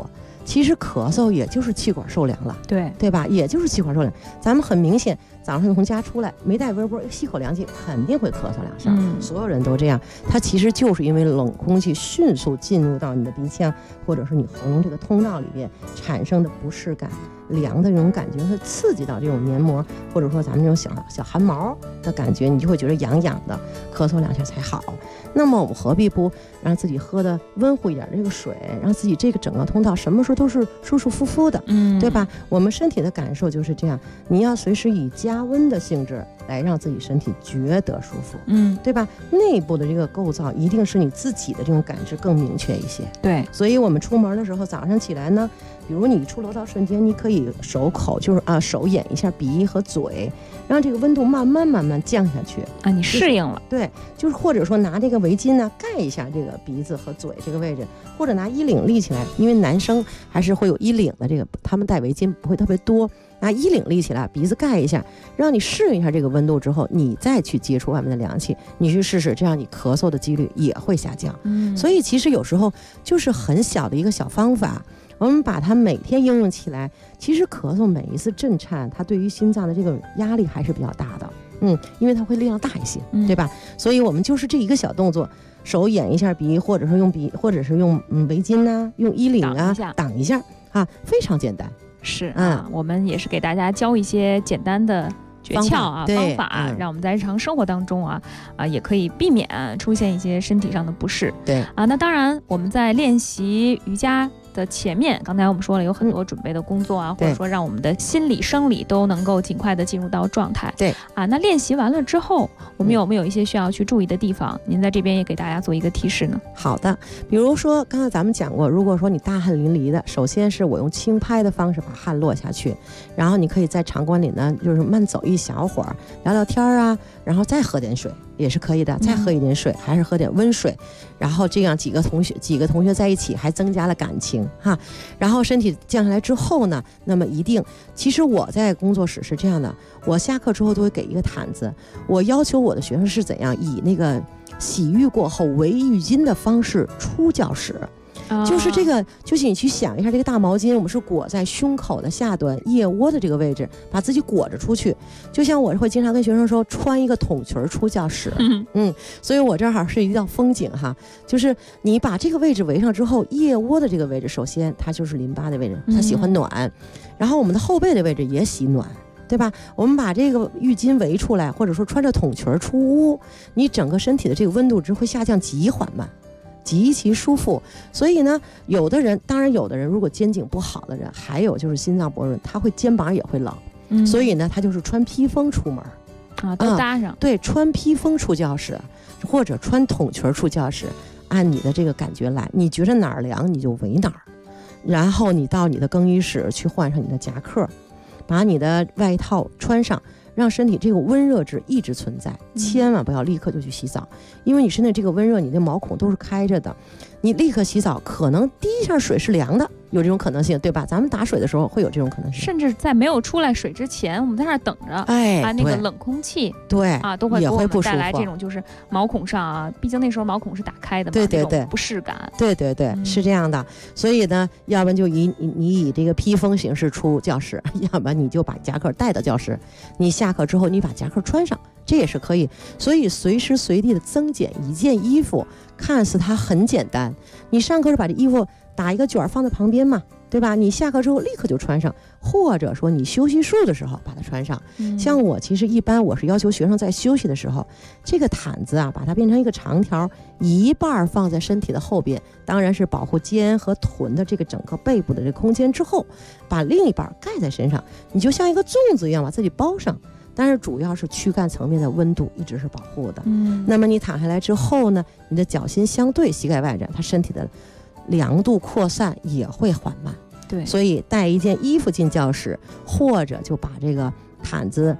其实咳嗽也就是气管受凉了， 对吧？也就是气管受凉。咱们很明显，早上从家出来没带围脖，吸口凉气，肯定会咳嗽2下。所有人都这样，它其实就是因为冷空气迅速进入到你的鼻腔或者是你喉咙这个通道里边产生的不适感。凉的这种感觉会刺激到这种黏膜，或者说咱们这种小汗毛的感觉，你就会觉得痒痒的，咳嗽2下才好。那么我们何必不让自己喝的温乎一点的这个水，让自己这个整个通道什么时候都是舒舒服服的，对吧？我们身体的感受就是这样，你要随时以加温的性质来让自己身体觉得舒服，对吧？内部的这个构造一定是你自己的这种感知更明确一些。 对， 所以我们出门的时候，早上起来呢，比如你一出楼道瞬间，你可以手口就是手掩一下鼻和嘴，让这个温度慢慢降下去啊，你适应了。 对，就是或者说拿这个围巾呢盖一下这个鼻子和嘴这个位置，或者拿衣领立起来，因为男生还是会有衣领的这个，他们戴围巾不会特别多，拿衣领立起来，鼻子盖一下，让你适应一下这个温度之后，你再去接触外面的凉气，你去试试，这样你咳嗽的几率也会下降。所以其实有时候就是很小的一个小方法，我们把它每天应用起来，其实咳嗽每一次震颤，它对于心脏的这个压力还是比较大的。因为它会力量大一些，对吧？所以我们就是这一个小动作，手掩一下鼻，或者是用或者是用围巾啊，用衣领啊挡一下啊，非常简单。 是啊，我们也是给大家教一些简单的诀窍啊方法，让我们在日常生活当中也可以避免出现一些身体上的不适。 对啊，那当然我们在练习瑜伽的前面，刚才我们说了有很多准备的工作或者说让我们的心理生理都能够尽快的进入到状态。 对啊，那练习完了之后，我们有没有一些需要去注意的地方？您在这边也给大家做一个提示呢？ 好的，比如说刚才咱们讲过，如果说你大汗淋漓的，首先是我用轻拍的方式把汗落下去，然后你可以在场馆里呢，就是慢走一小会儿，聊聊天啊，然后再喝点水也是可以的，再喝一点水，还是喝点温水，然后这样几个同学在一起，还增加了感情哈。然后身体降下来之后呢，那么其实我在工作室是这样的，我下课之后都会给一个毯子，我要求我的学生是怎样以那个洗浴过后围浴巾的方式出教室。就是这个，就是你去想一下，这个大毛巾我们是裹在胸口的下端腋窝的这个位置，把自己裹着出去。就像我会经常跟学生说，穿一个筒裙出教室。所以我这儿是一道风景哈，就是你把这个位置围上之后，腋窝的这个位置，首先它就是淋巴的位置，它喜欢暖，然后我们的后背的位置也喜暖。对吧？我们把这个浴巾围出来，或者说穿着筒裙出屋，你整个身体的这个温度值会下降极缓慢，极其舒服。所以呢，有的人如果肩颈不好的人，还有就是心脏薄弱，他会肩膀也会冷，所以呢，他就是穿披风出门都搭上。 对，穿披风出教室，或者穿筒裙出教室，按你的这个感觉来，你觉得哪儿凉你就围哪儿，然后你到你的更衣室去换上你的夹克，把你的外套穿上，让身体这个温热值一直存在，千万不要立刻就去洗澡，因为你身体这个温热，你的毛孔都是开着的，你立刻洗澡可能第一下水是凉的，有这种可能性，对吧？咱们打水的时候会有这种可能性， 甚至在没有出来水之前，我们在那儿等着，那个冷空气，都会给我们带来这种就是毛孔上毕竟那时候毛孔是打开的嘛，对，不适感， 对，是这样的。所以呢，要不然就你以这个披风形式出教室，要不然你就把夹克带到教室，你下课之后你把夹克穿上，这也是可以。所以随时随地的增减一件衣服，看似它很简单，你上课是把这衣服打一个卷放在旁边嘛，对吧？你下课之后立刻就穿上，或者说你休息室的时候把它穿上。像我其实一般我是要求学生在休息的时候，这个毯子把它变成一个长条，一半放在身体的后边，当然是保护肩和臀的这个整个背部的这个空间之后，把另一半盖在身上，你就像一个粽子一样把自己包上。但是主要是躯干层面的温度一直是保护的。那么你躺下来之后呢，你的脚心相对膝盖外展，它身体的凉度扩散也会缓慢。 对， 所以带一件衣服进教室，或者就把这个毯子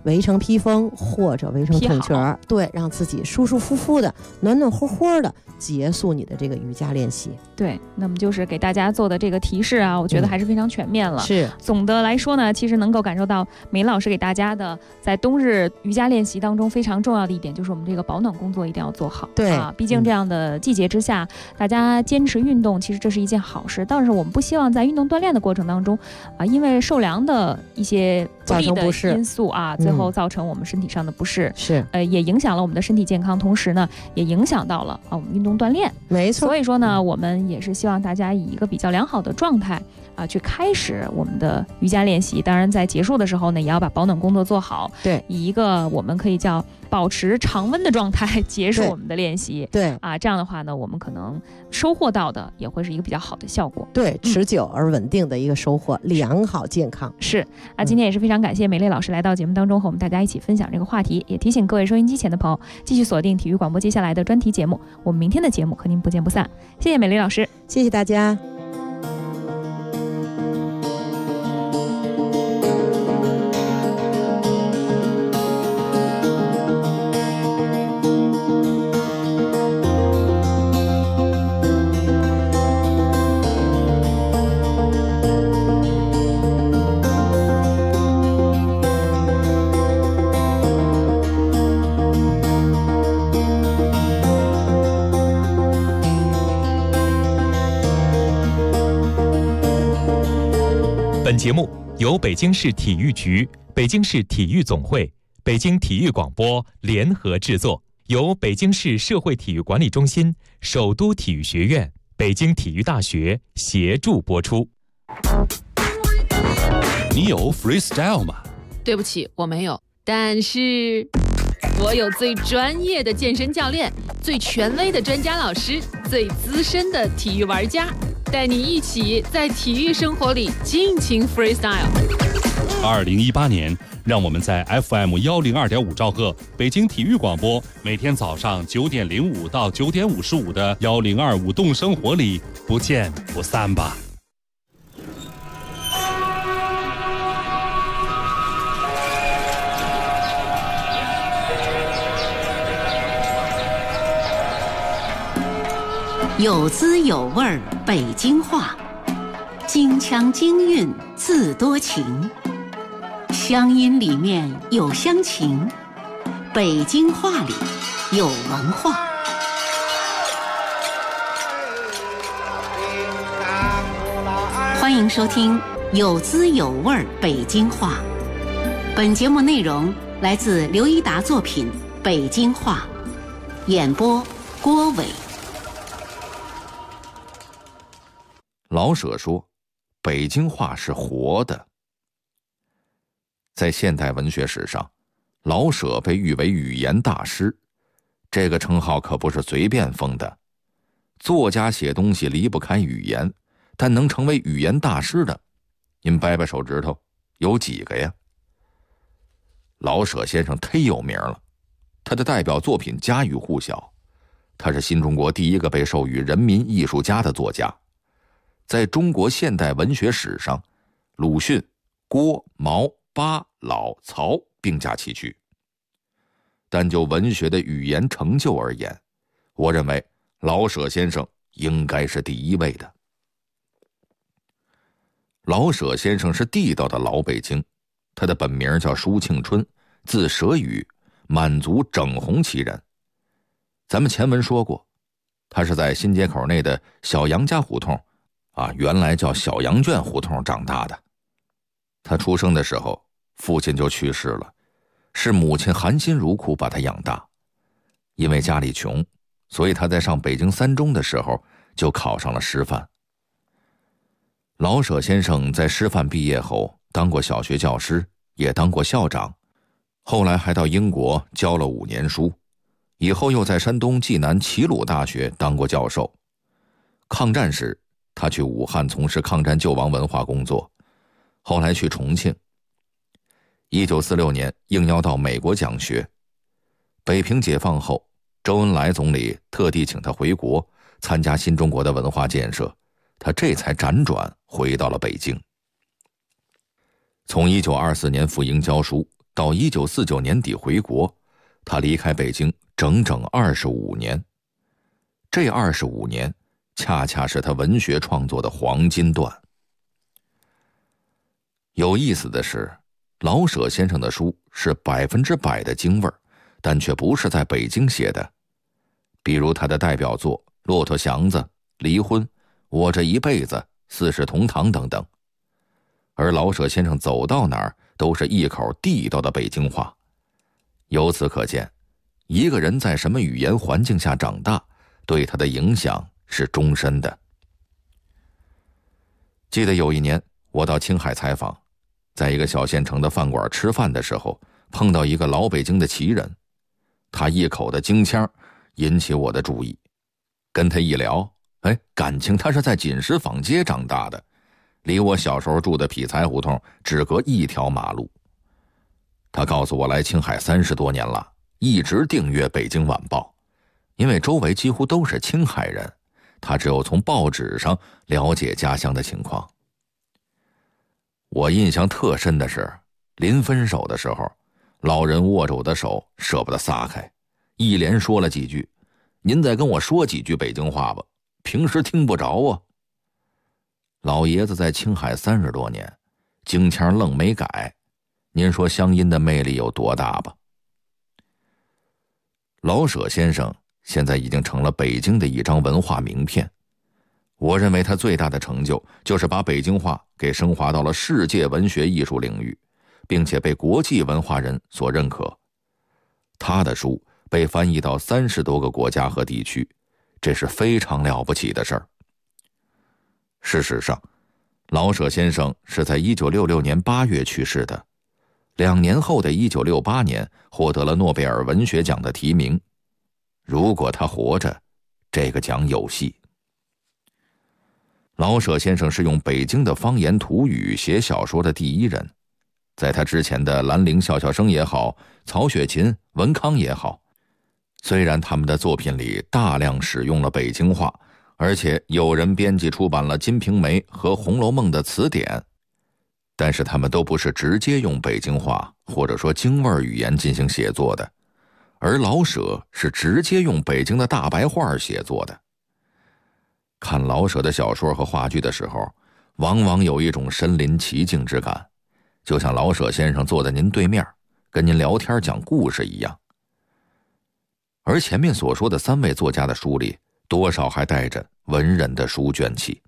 围成披风或者围成筒裙，对，让自己舒舒服服的、暖暖和和的结束你的这个瑜伽练习。 对，那么就是给大家做的这个提示啊，我觉得还是非常全面了。 是， 总的来说呢，其实能够感受到美老师给大家的在冬日瑜伽练习当中非常重要的一点，就是我们这个保暖工作一定要做好。 对啊，毕竟这样的季节之下，大家坚持运动，其实这是一件好事。但是我们不希望在运动锻炼的过程当中啊，因为受凉的一些不利的因素啊，最后造成我们身体上的不适， 是也影响了我们的身体健康，同时呢，也影响到了我们运动锻炼。 没错。 所以说呢，我们也是希望大家以一个比较良好的状态去开始我们的瑜伽练习。当然，在结束的时候呢，也要把保暖工作做好。 对， 以一个我们可以叫保持常温的状态结束我们的练习。 对啊，这样的话呢，我们可能收获到的也会是一个比较好的效果。 对，持久而稳定的一个收获，良好健康。 是啊，今天也是非常感谢美丽老师来到节目当中和我们大家一起分享这个话题，也提醒各位收音机前的朋友继续锁定体育广播接下来的专题节目，我们明天的节目和您不见不散。谢谢美丽老师， 谢谢大家。 本节目由北京市体育局、北京市体育总会、北京体育广播联合制作，由北京市社会体育管理中心、首都体育学院、北京体育大学协助播出。 你有 freestyle 吗？ 对不起，我没有，但是我有最专业的健身教练，最权威的专家老师，最资深的体育玩家，带你一起在体育生活里尽情 freestyle。 2018年，让我们在 FM102.5兆赫北京体育广播，每天早上9点05到9点55的1025动生活里不见不散吧。 有滋有味儿北京话，京腔京韵自多情，乡音里面有乡情，北京话里有文化。欢迎收听有滋有味儿北京话。本节目内容来自刘一达作品《北京话》，演播郭伟。 老舍说，北京话是活的。在现代文学史上，老舍被誉为语言大师，这个称号可不是随便封的。作家写东西离不开语言，但能成为语言大师的，您掰掰手指头，有几个呀？老舍先生忒有名了，他的代表作品家喻户晓，他是新中国第一个被授予人民艺术家的作家。在中国现代文学史上，鲁迅、郭、毛、巴、老、曹并驾齐驱。但就文学的语言成就而言，我认为老舍先生应该是第一位的。老舍先生是地道的老北京，他的本名叫舒庆春，字舍宇，满族整红旗人。咱们前文说过，他是在新街口内的小杨家胡同原来叫小羊圈胡同长大的。他出生的时候，父亲就去世了，是母亲含辛茹苦把他养大。因为家里穷，所以他在上北京三中的时候就考上了师范。老舍先生在师范毕业后当过小学教师，也当过校长，后来还到英国教了5年书，以后又在山东济南齐鲁大学当过教授。抗战时，他去武汉从事抗战救亡文化工作，后来去重庆。1946年应邀到美国讲学。北平解放后，周恩来总理特地请他回国参加新中国的文化建设，他这才辗转回到了北京。从1924年赴英教书到1949年底回国，他离开北京整整25年。这25年恰恰是他文学创作的黄金段。有意思的是，老舍先生的书是100%的京味儿，但却不是在北京写的。比如他的代表作《骆驼祥子》《离婚》《我这一辈子》《四世同堂》等等。而老舍先生走到哪儿都是一口地道的北京话。由此可见，一个人在什么语言环境下长大，对他的影响是终身的。记得有一年我到青海采访，在一个小县城的饭馆吃饭的时候，碰到一个老北京的奇人，他一口的京腔引起我的注意。跟他一聊，感情他是在锦石坊街长大的，离我小时候住的匹才胡同只隔一条马路。他告诉我来青海30多年了，一直订阅《北京晚报》，因为周围几乎都是青海人，他只有从报纸上了解家乡的情况。我印象特深的是，临分手的时候，老人握着我的手舍不得撒开，一连说了几句：“您再跟我说几句北京话吧，平时听不着啊。”老爷子在青海30多年，京腔愣没改，您说乡音的魅力有多大吧？老舍先生现在已经成了北京的一张文化名片。我认为他最大的成就就是把北京话给升华到了世界文学艺术领域，并且被国际文化人所认可。他的书被翻译到30多个国家和地区，这是非常了不起的事儿。事实上，老舍先生是在1966年8月去世的，2年后的1968年获得了诺贝尔文学奖的提名。如果他活着，这个奖有戏。老舍先生是用北京的方言土语写小说的第一人，在他之前的兰陵笑笑生也好，曹雪芹、文康也好，虽然他们的作品里大量使用了北京话，而且有人编辑出版了《金瓶梅》和《红楼梦》的词典，但是他们都不是直接用北京话或者说京味语言进行写作的，而老舍是直接用北京的大白话写作的。看老舍的小说和话剧的时候，往往有一种身临其境之感，就像老舍先生坐在您对面，跟您聊天讲故事一样。而前面所说的3位作家的书里，多少还带着文人的书卷气。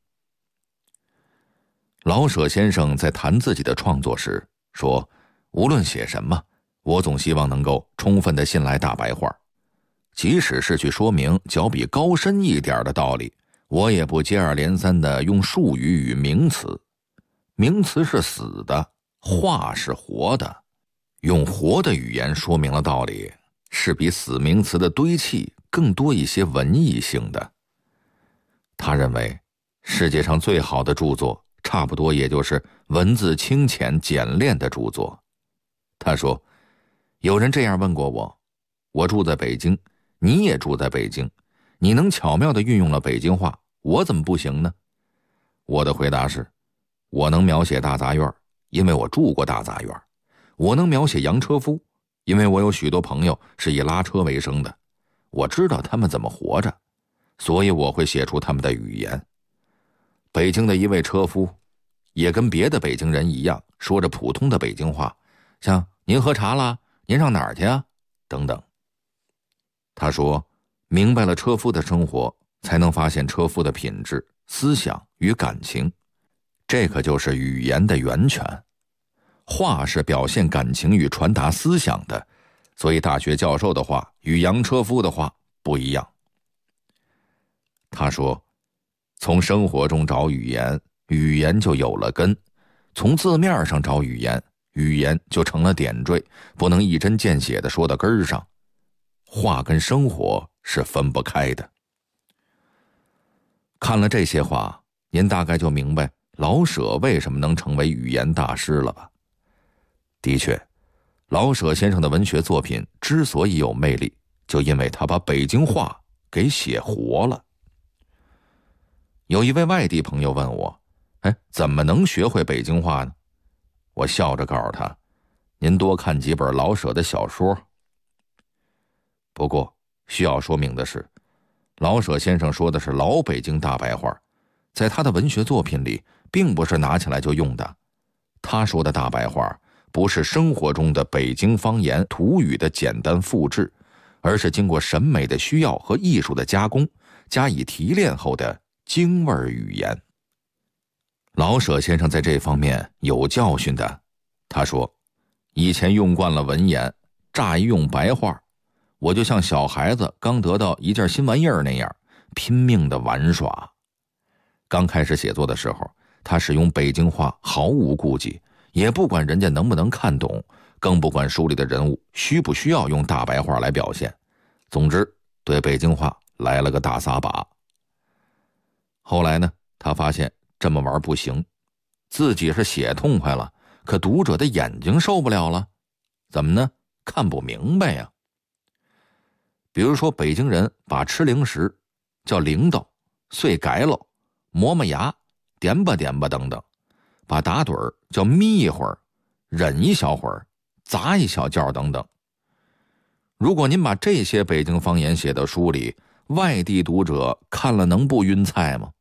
老舍先生在谈自己的创作时说，无论写什么，我总希望能够充分地信赖大白话，即使是去说明较比高深一点的道理，我也不接二连三地用术语与名词。名词是死的，话是活的，用活的语言说明了道理，是比死名词的堆砌更多一些文艺性的。他认为，世界上最好的著作，差不多也就是文字清浅简练的著作。他说，有人这样问过我，我住在北京，你也住在北京，你能巧妙地运用了北京话，我怎么不行呢？我的回答是，我能描写大杂院，因为我住过大杂院；我能描写洋车夫，因为我有许多朋友是以拉车为生的，我知道他们怎么活着，所以我会写出他们的语言。北京的一位车夫也跟别的北京人一样，说着普通的北京话，像您喝茶啦，您上哪儿去啊，等等。他说，明白了车夫的生活，才能发现车夫的品质、思想与感情，这可就是语言的源泉。话是表现感情与传达思想的，所以大学教授的话与洋车夫的话不一样。他说，从生活中找语言，语言就有了根；从字面上找语言，语言就成了点缀，不能一针见血地说到根儿上。话跟生活是分不开的。看了这些话，您大概就明白老舍为什么能成为语言大师了吧？的确，老舍先生的文学作品之所以有魅力，就因为他把北京话给写活了。有一位外地朋友问我，怎么能学会北京话呢？我笑着告诉他， 您多看几本老舍的小说。不过需要说明的是，老舍先生说的是老北京大白话，在他的文学作品里并不是拿起来就用的。他说的大白话不是生活中的北京方言土语的简单复制，而是经过审美的需要和艺术的加工，加以提炼后的京味语言。老舍先生在这方面有教训的，他说，以前用惯了文言，乍一用白话，我就像小孩子刚得到一件新玩意儿那样，拼命的玩耍。刚开始写作的时候，他使用北京话毫无顾忌，也不管人家能不能看懂，更不管书里的人物需不需要用大白话来表现。总之，对北京话来了个大撒把。后来呢，他发现这么玩不行，自己是写痛快了，可读者的眼睛受不了了。怎么呢？看不明白呀。比如说，北京人把吃零食叫铃铛、碎改喽、磨磨牙、点吧点吧等等，把打盹儿叫眯一会儿、忍一小会儿、砸一小觉等等。如果您把这些北京方言写到书里，外地读者看了能不晕菜吗？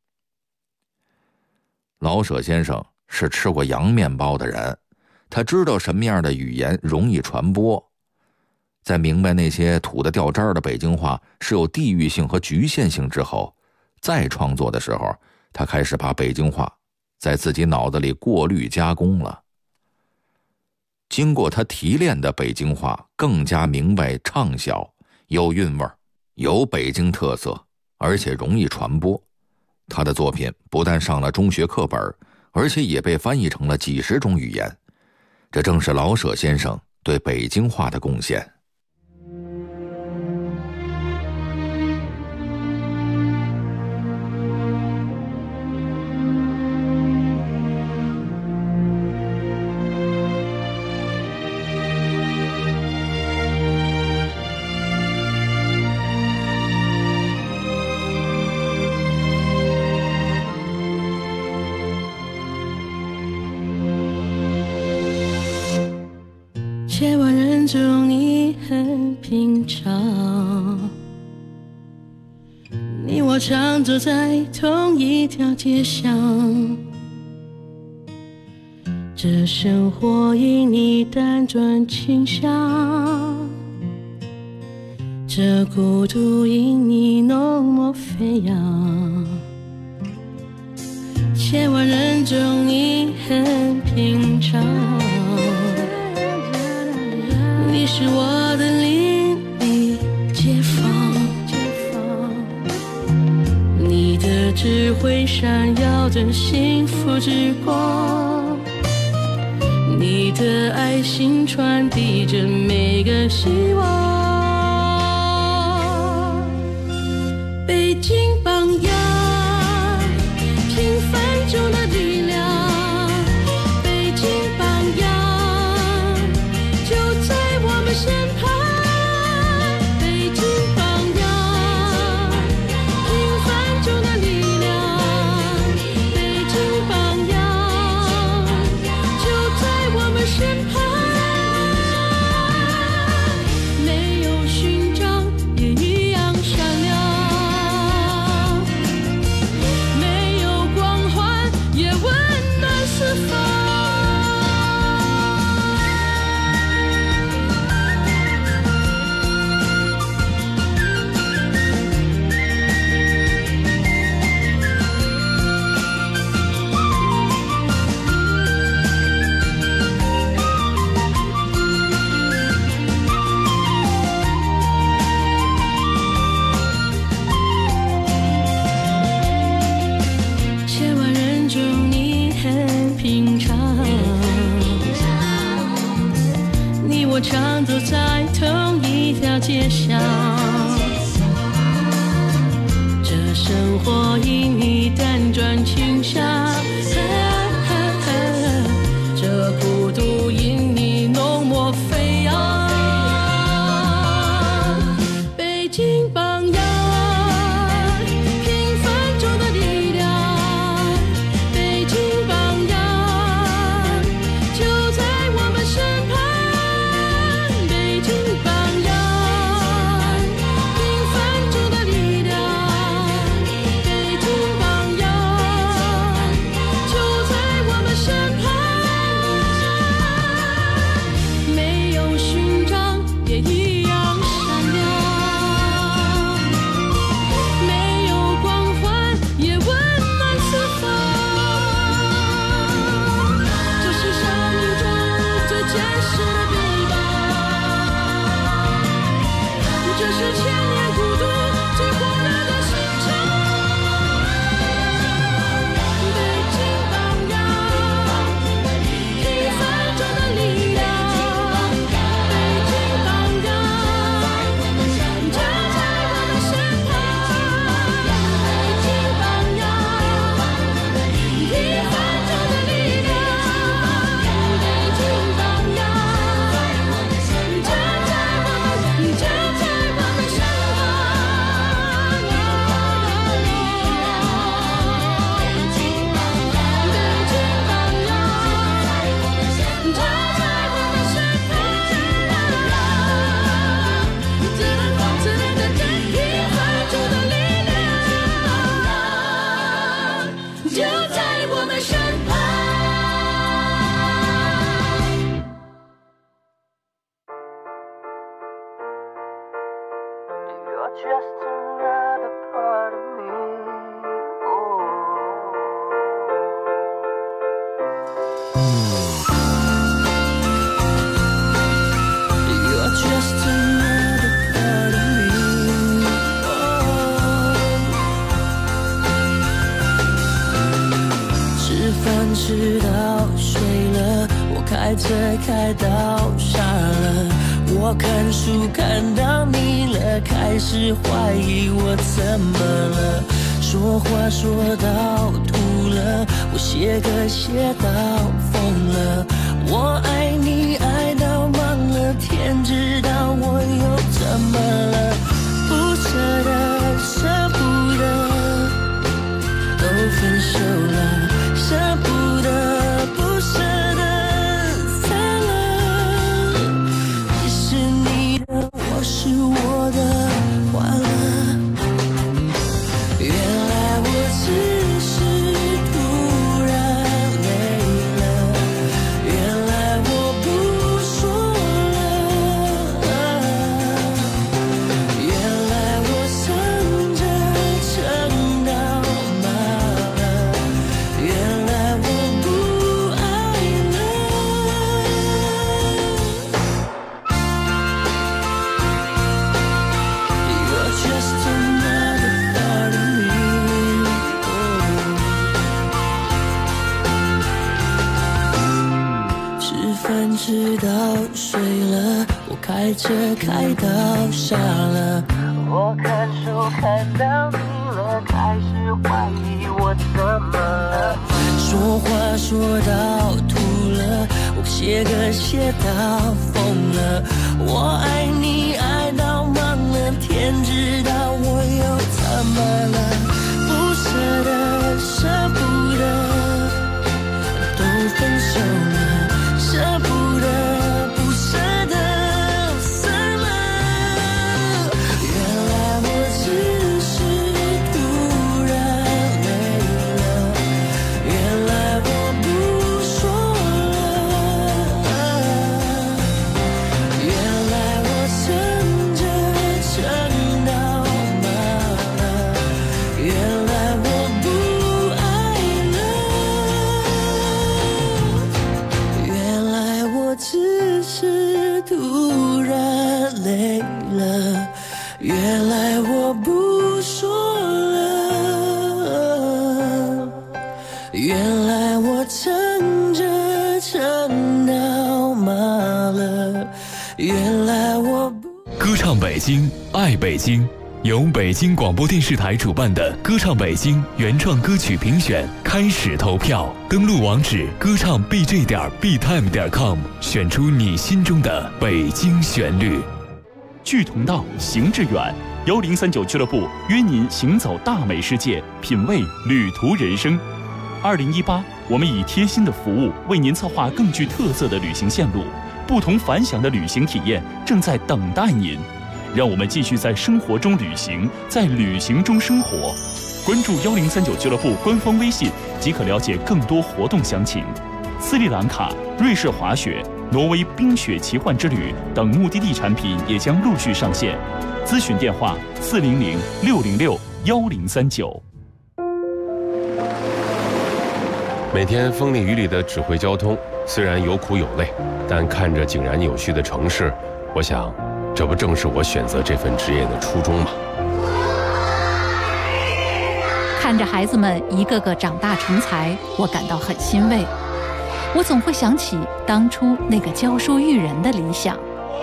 老舍先生是吃过洋面包的人，他知道什么样的语言容易传播。在明白那些土的掉渣的北京话是有地域性和局限性之后，再创作的时候，他开始把北京话在自己脑子里过滤加工了。经过他提炼的北京话更加明白畅晓，有韵味，有北京特色，而且容易传播。他的作品不但上了中学课本，而且也被翻译成了几十种语言。这正是老舍先生对北京话的贡献。 千万人中你很平常，你我常走在同一条街上，这生活因你单转倾向，这孤独因你浓墨飞扬。千万人中你很平常，你是我的邻里街坊，你的智慧闪耀着幸福之光，你的爱心传递着每个希望。北京榜样，平凡中的力量，北京榜样就在我们身旁。北京榜样，平凡中的力量，北京榜样就在我们身旁。没有勋章也一样闪亮，没有光环也温暖四方。千万人中你很平常，你我常走在同一条街上，这生活因你单转倾向，这孤独因你浓墨飞扬。北京榜样，平凡中的力量，北京榜样就在我们身旁。 吃到睡了，我开车开到傻了，我看书看到腻了，开始怀疑我怎么了，说话说到吐了，我写歌写到疯了，我爱你爱到忘了，天知道我又怎么了，不舍得舍不得都分手了，舍不得不舍得散了，你是你的，我是我的，完了，原来我只是突然累了，原来我不说了，原来我撑着撑到麻了，原来我不爱了。You're just another part of me. 吃饭吃到睡了，我开车开到傻了，我看书看到腻了，开始怀疑我怎么了，说话说到吐了，我写歌写到疯了，我爱你爱到忘了，天知道我又怎么了，不舍得舍不得都分手了，舍不得不舍得散了，原来我只是突然累了，原来我不说了，原来我撑着撑到麻了，原来我不爱了，原来我只是突然累了，原来我不说了，原来我撑着撑到麻了，原来我不。 歌唱北京，爱北京，由北京广播电视台主办的歌唱北京原创歌曲评选开始投票，登录网址歌唱 bj.btime.com， 选出你心中的北京旋律。 聚同道，行致远，1039俱乐部约您行走大美世界，品味旅途人生。2018，我们以贴心的服务为您策划更具特色的旅行线路，不同凡响的旅行体验正在等待您。让我们继续在生活中旅行，在旅行中生活。关注1039俱乐部官方微信即可了解更多活动详情。斯里兰卡、瑞士滑雪、挪威冰雪奇幻之旅等目的地产品也将陆续上线。咨询电话400-606-1039。 每天风里雨里的指挥交通，虽然有苦有累，但看着井然有序的城市，我想，这不正是我选择这份职业的初衷吗？ 看着孩子们一个个长大成才，我感到很欣慰。我总会想起当初那个教书育人的理想。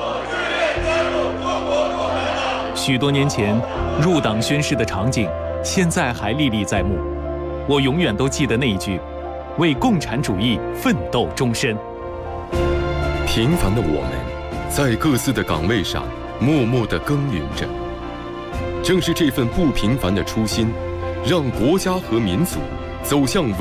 许多年前入党宣誓的场景，现在还历历在目。我永远都记得那一句：为共产主义奋斗终身。 平凡的我们，在各自的岗位上默默地耕耘着。正是这份不平凡的初心，让国家和民族走向